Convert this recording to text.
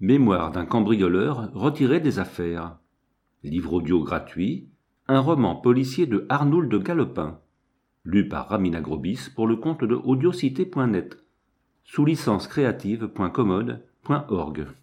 Mémoire d'un cambrioleur retiré des affaires. Livre audio gratuit. Un roman policier de Arnould de Galopin. Lu par Ramina Grobis pour le compte de audiocité.net. Sous licence creative.commode.org.